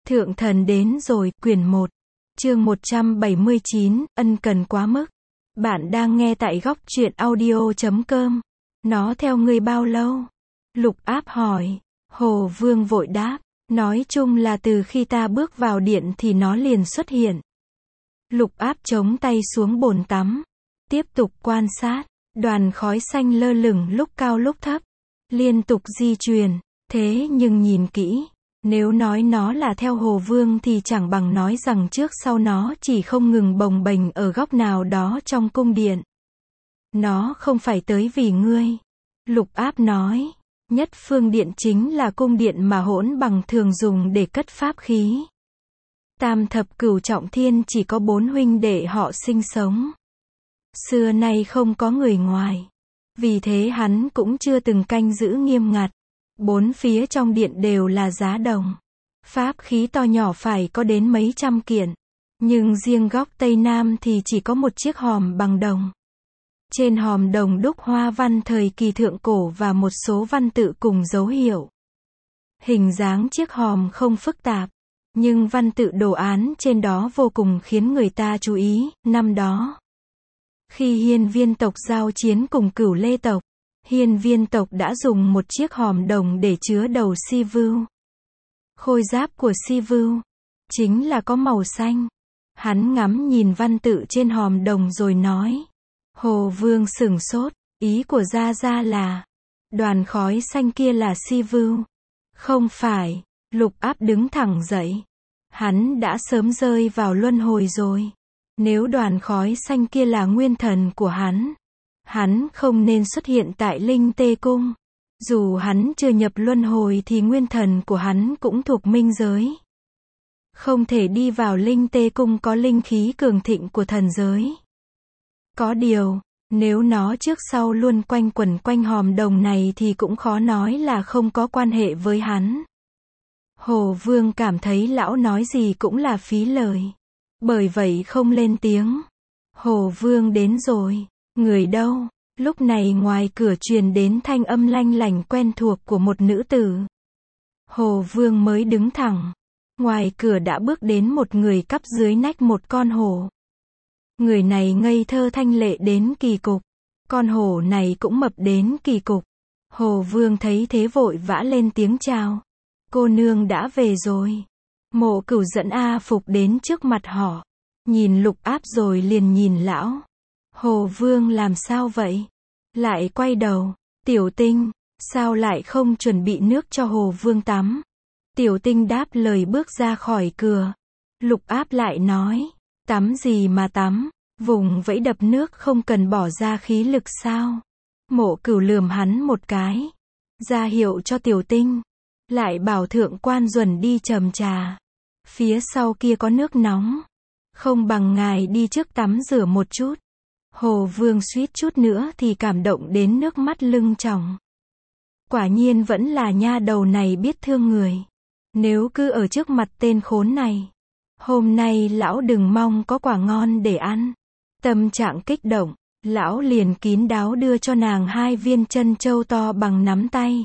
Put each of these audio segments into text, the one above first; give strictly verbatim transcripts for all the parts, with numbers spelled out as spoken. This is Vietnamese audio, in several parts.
Thượng thần đến rồi, quyển một, chương một trăm bảy mươi chín, ân cần quá mức. Bạn đang nghe tại góc truyện audio chấm com. Nó theo ngươi bao lâu? Lục Áp hỏi. Hồ Vương vội đáp. Nói chung là từ khi ta bước vào điện thì nó liền xuất hiện. Lục Áp chống tay xuống bồn tắm. Tiếp tục quan sát. Đoàn khói xanh lơ lửng lúc cao lúc thấp. Liên tục di chuyển. Thế nhưng nhìn kỹ. Nếu nói nó là theo Hồ Vương thì chẳng bằng nói rằng trước sau nó chỉ không ngừng bồng bềnh ở góc nào đó trong cung điện. Nó không phải tới vì ngươi. Lục Áp nói. Nhất phương điện chính là cung điện mà hỗn bằng thường dùng để cất pháp khí. Tam thập cửu trọng thiên chỉ có bốn huynh đệ họ sinh sống. Xưa nay không có người ngoài. Vì thế hắn cũng chưa từng canh giữ nghiêm ngặt. Bốn phía trong điện đều là giá đồng. Pháp khí to nhỏ phải có đến mấy trăm kiện. Nhưng riêng góc Tây Nam thì chỉ có một chiếc hòm bằng đồng. Trên hòm đồng đúc hoa văn thời kỳ thượng cổ và một số văn tự cùng dấu hiệu. Hình dáng chiếc hòm không phức tạp. Nhưng văn tự đồ án trên đó vô cùng khiến người ta chú ý. Năm đó, khi Hiên Viên tộc giao chiến cùng Cửu Lê tộc, Hiên Viên tộc đã dùng một chiếc hòm đồng để chứa đầu Si Vưu. Khôi giáp của Si Vưu chính là có màu xanh. Hắn ngắm nhìn văn tự trên hòm đồng rồi nói. Hồ Vương sửng sốt, ý của Gia Gia là đoàn khói xanh kia là Si Vưu. Không phải. Lục Áp đứng thẳng dậy. Hắn đã sớm rơi vào luân hồi rồi. Nếu đoàn khói xanh kia là nguyên thần của hắn, hắn không nên xuất hiện tại Linh Tê Cung. Dù hắn chưa nhập luân hồi thì nguyên thần của hắn cũng thuộc minh giới. Không thể đi vào Linh Tê Cung có linh khí cường thịnh của thần giới. Có điều, nếu nó trước sau luôn quanh quẩn quanh hòm đồng này thì cũng khó nói là không có quan hệ với hắn. Hồ Vương cảm thấy lão nói gì cũng là phí lời. Bởi vậy không lên tiếng. Hồ Vương đến rồi. Người đâu? Lúc này ngoài cửa truyền đến thanh âm lanh lảnh quen thuộc của một nữ tử. Hồ Vương mới đứng thẳng. Ngoài cửa đã bước đến một người cắp dưới nách một con hổ. Người này ngây thơ thanh lệ đến kỳ cục. Con hổ này cũng mập đến kỳ cục. Hồ Vương thấy thế vội vã lên tiếng chào. Cô nương đã về rồi. Mộ Cửu dẫn A Phục đến trước mặt họ. Nhìn Lục Áp rồi liền nhìn lão. Hồ Vương làm sao vậy? Lại quay đầu. Tiểu Tinh, sao lại không chuẩn bị nước cho Hồ Vương tắm? Tiểu Tinh đáp lời bước ra khỏi cửa. Lục Áp lại nói. Tắm gì mà tắm? Vùng vẫy đập nước không cần bỏ ra khí lực sao? Mộ Cửu lườm hắn một cái. Ra hiệu cho Tiểu Tinh. Lại bảo Thượng Quan Duẩn đi chầm trà. Phía sau kia có nước nóng. Không bằng ngài đi trước tắm rửa một chút. Hồ Vương suýt chút nữa thì cảm động đến nước mắt lưng tròng. Quả nhiên vẫn là nha đầu này biết thương người. Nếu cứ ở trước mặt tên khốn này, hôm nay lão đừng mong có quả ngon để ăn. Tâm trạng kích động, lão liền kín đáo đưa cho nàng hai viên chân châu to bằng nắm tay.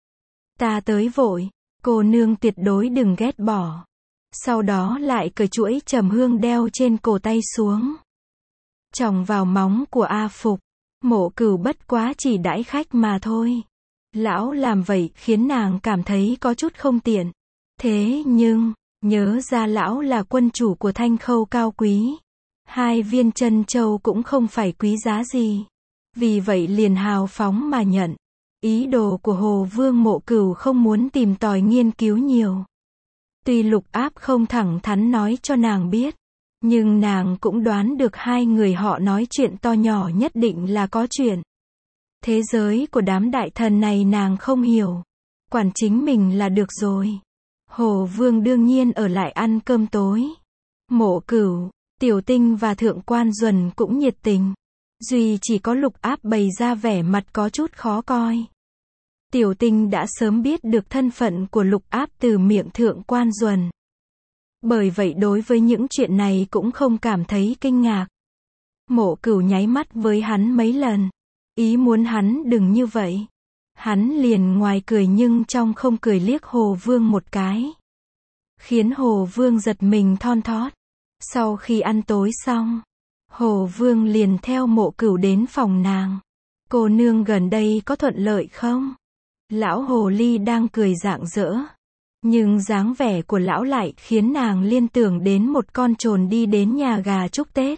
Ta tới vội, cô nương tuyệt đối đừng ghét bỏ. Sau đó lại cởi chuỗi trầm hương đeo trên cổ tay xuống. Chòng vào móng của A Phục. Mộ Cửu bất quá chỉ đãi khách mà thôi. Lão làm vậy khiến nàng cảm thấy có chút không tiện. Thế nhưng, nhớ ra lão là quân chủ của Thanh Khâu cao quý. Hai viên chân châu cũng không phải quý giá gì. Vì vậy liền hào phóng mà nhận. Ý đồ của Hồ Vương Mộ Cửu không muốn tìm tòi nghiên cứu nhiều. Tuy Lục Áp không thẳng thắn nói cho nàng biết, nhưng nàng cũng đoán được hai người họ nói chuyện to nhỏ nhất định là có chuyện. Thế giới của đám đại thần này nàng không hiểu. Quản chính mình là được rồi. Hồ Vương đương nhiên ở lại ăn cơm tối. Mộ Cửu, Tiểu Tinh và Thượng Quan Duẩn cũng nhiệt tình. Duy chỉ có Lục Áp bày ra vẻ mặt có chút khó coi. Tiểu Tinh đã sớm biết được thân phận của Lục Áp từ miệng Thượng Quan Duẩn. Bởi vậy đối với những chuyện này cũng không cảm thấy kinh ngạc. Mộ Cửu nháy mắt với hắn mấy lần. Ý muốn hắn đừng như vậy. Hắn liền ngoài cười nhưng trong không cười liếc Hồ Vương một cái. khiến Hồ Vương giật mình thon thót. Sau khi ăn tối xong, Hồ Vương liền theo Mộ Cửu đến phòng nàng. Cô nương gần đây có thuận lợi không? Lão hồ ly đang cười rạng rỡ. Nhưng dáng vẻ của lão lại khiến nàng liên tưởng đến một con trồn đi đến nhà gà chúc Tết.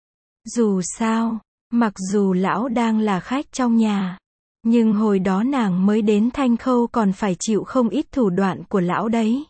Dù sao, mặc dù lão đang là khách trong nhà, nhưng hồi đó nàng mới đến Thanh Khâu còn phải chịu không ít thủ đoạn của lão đấy.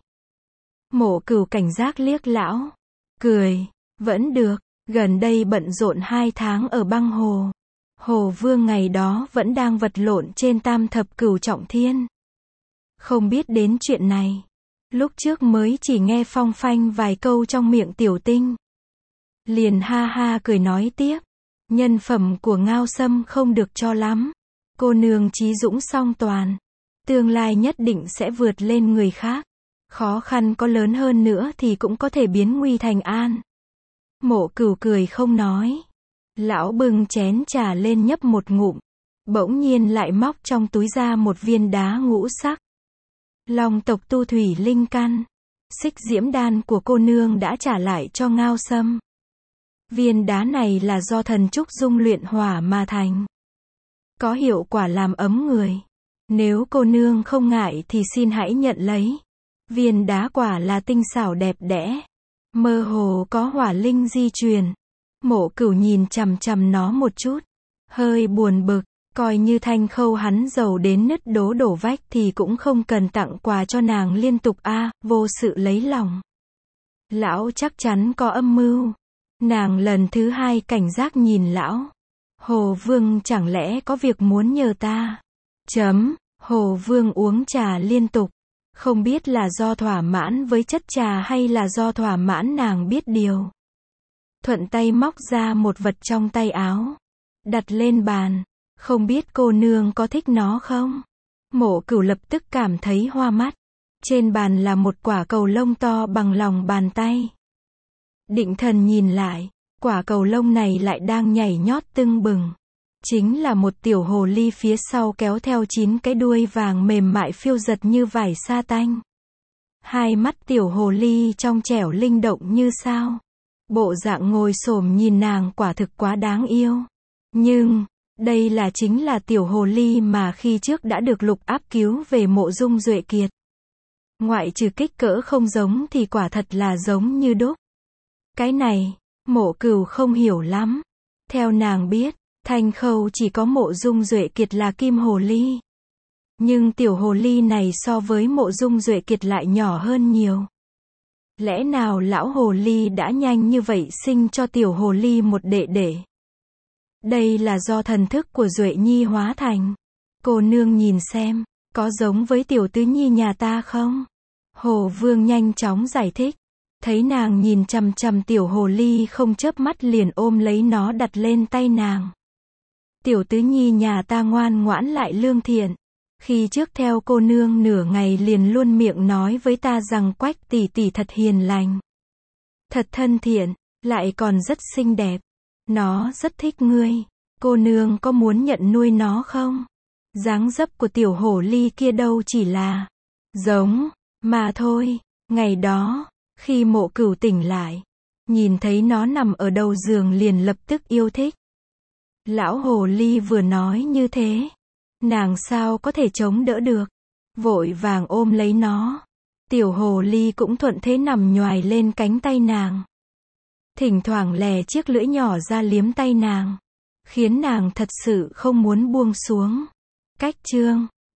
Mộ Cửu cảnh giác liếc lão, cười, vẫn được, gần đây bận rộn hai tháng ở băng hồ. Hồ Vương ngày đó vẫn đang vật lộn trên tam thập cửu trọng thiên. Không biết đến chuyện này. Lúc trước mới chỉ nghe phong phanh vài câu trong miệng tiểu tinh. Liền ha ha cười nói tiếp. Nhân phẩm của Ngao Sâm không được cho lắm. Cô nương trí dũng song toàn. Tương lai nhất định sẽ vượt lên người khác. Khó khăn có lớn hơn nữa thì cũng có thể biến nguy thành an. Mộ Cửu cười không nói. Lão bưng chén trà lên nhấp một ngụm. Bỗng nhiên lại móc trong túi ra một viên đá ngũ sắc. Long tộc tu thủy linh căn. Xích diễm đan của cô nương đã trả lại cho Ngao Sâm. Viên đá này là do thần trúc dung luyện hỏa mà thành. Có hiệu quả làm ấm người. Nếu cô nương không ngại thì xin hãy nhận lấy. Viên đá quả là tinh xảo đẹp đẽ. Mơ hồ có hỏa linh di truyền. Mộ Cửu nhìn chằm chằm nó một chút. Hơi buồn bực. Coi như Thanh Khâu hắn giàu đến nứt đố đổ vách thì cũng không cần tặng quà cho nàng liên tục a, à, vô sự lấy lòng. Lão chắc chắn có âm mưu. Nàng lần thứ hai cảnh giác nhìn lão. Hồ Vương chẳng lẽ có việc muốn nhờ ta? Chấm, Hồ Vương uống trà liên tục. Không biết là do thỏa mãn với chất trà hay là do thỏa mãn nàng biết điều. Thuận tay móc ra một vật trong tay áo. Đặt lên bàn. Không biết cô nương có thích nó không? Mộ Cửu lập tức cảm thấy hoa mắt. Trên bàn là một quả cầu lông to bằng lòng bàn tay. Định thần nhìn lại, quả cầu lông này lại đang nhảy nhót tưng bừng. Chính là một tiểu hồ ly phía sau kéo theo chín cái đuôi vàng mềm mại phiêu giật như vải sa tanh. Hai mắt tiểu hồ ly trong trẻo linh động như sao. Bộ dạng ngồi xổm nhìn nàng quả thực quá đáng yêu. Nhưng, đây là chính là tiểu hồ ly mà khi trước đã được Lục Áp cứu về Mộ Dung Duệ Kiệt. Ngoại trừ kích cỡ không giống thì quả thật là giống như đúc. Cái này, Mộ Cửu không hiểu lắm. Theo nàng biết, Thanh Khâu chỉ có Mộ Dung Duệ Kiệt là kim hồ ly. Nhưng tiểu hồ ly này so với Mộ Dung Duệ Kiệt lại nhỏ hơn nhiều. Lẽ nào lão hồ ly đã nhanh như vậy sinh cho tiểu hồ ly một đệ đệ? Đây là do thần thức của Duệ Nhi hóa thành. Cô nương nhìn xem, có giống với tiểu tứ nhi nhà ta không? Hồ Vương nhanh chóng giải thích. Thấy nàng nhìn chằm chằm tiểu hồ ly không chớp mắt liền ôm lấy nó đặt lên tay nàng. Tiểu tứ nhi nhà ta ngoan ngoãn lại lương thiện. Khi trước theo cô nương nửa ngày liền luôn miệng nói với ta rằng Quách tỷ tỷ thật hiền lành. Thật thân thiện, lại còn rất xinh đẹp. Nó rất thích ngươi. Cô nương có muốn nhận nuôi nó không? Dáng dấp của tiểu hổ ly kia đâu chỉ là giống mà thôi. Ngày đó, khi Mộ Cửu tỉnh lại, nhìn thấy nó nằm ở đầu giường liền lập tức yêu thích. Lão hồ ly vừa nói như thế, nàng sao có thể chống đỡ được, vội vàng ôm lấy nó. Tiểu hồ ly cũng thuận thế nằm nhoài lên cánh tay nàng. Thỉnh thoảng lè chiếc lưỡi nhỏ ra liếm tay nàng, khiến nàng thật sự không muốn buông xuống. Cách chương